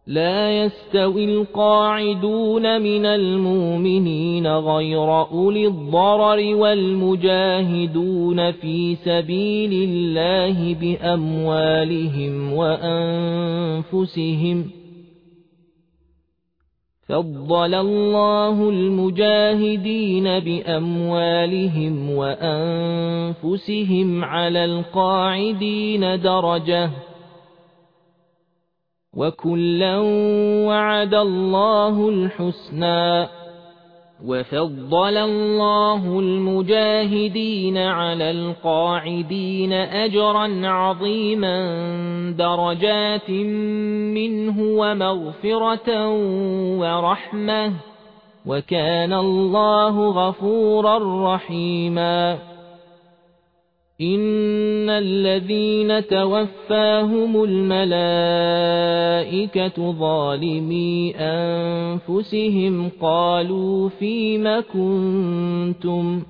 لا يستوي القاعدون من المؤمنين غير أولي الضرر والمجاهدون في سبيل الله بأموالهم وأنفسهم. فضل الله المجاهدين بأموالهم وأنفسهم على القاعدين درجة، وكلا وعد الله الحسنى. وفضل الله المجاهدين على القاعدين أجرا عظيما درجات منه ومغفرة ورحمة، وكان الله غفورا رحيما. إن الذين توفاهم الملائكة ظالمي أنفسهم قالوا فيم كنتم؟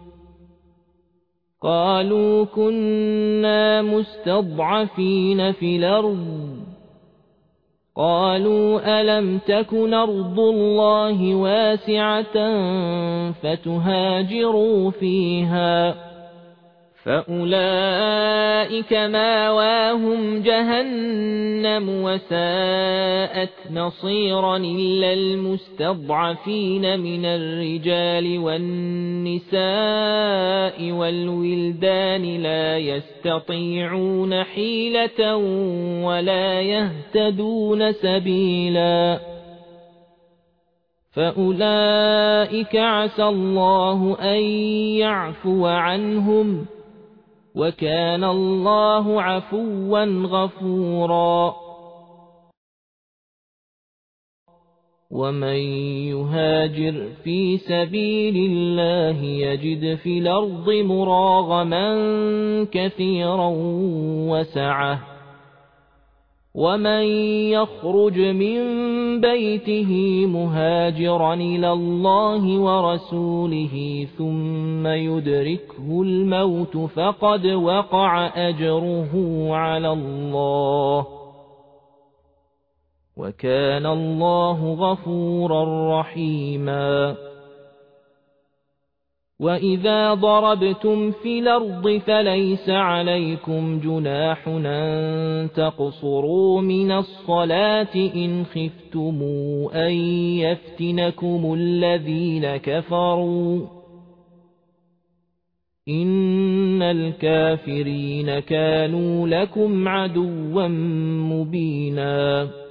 قالوا كنا مستضعفين في الأرض. قالوا ألم تكن أرض الله واسعة فتهاجروا فيها؟ فأولئك ماواهم جهنم وساءت مصيرا إلا المستضعفين من الرجال والنساء والولدان لا يستطيعون حيلة ولا يهتدون سبيلا. فأولئك عسى الله أن يعفو عنهم، وكان الله عفوا غفورا. ومن يهاجر في سبيل الله يجد في الأرض مراغما كثيرا وسعة، ومن يخرج من بيته مهاجرا إلى الله ورسوله ثم يدركه الموت فقد وقع أجره على الله، وكان الله غفورا رحيما. وإذا ضربتم في الأرض فليس عليكم جناح أن تقصروا من الصلاة إن خفتم أن يفتنكم الذين كفروا، إن الكافرين كانوا لكم عدوا مبينا.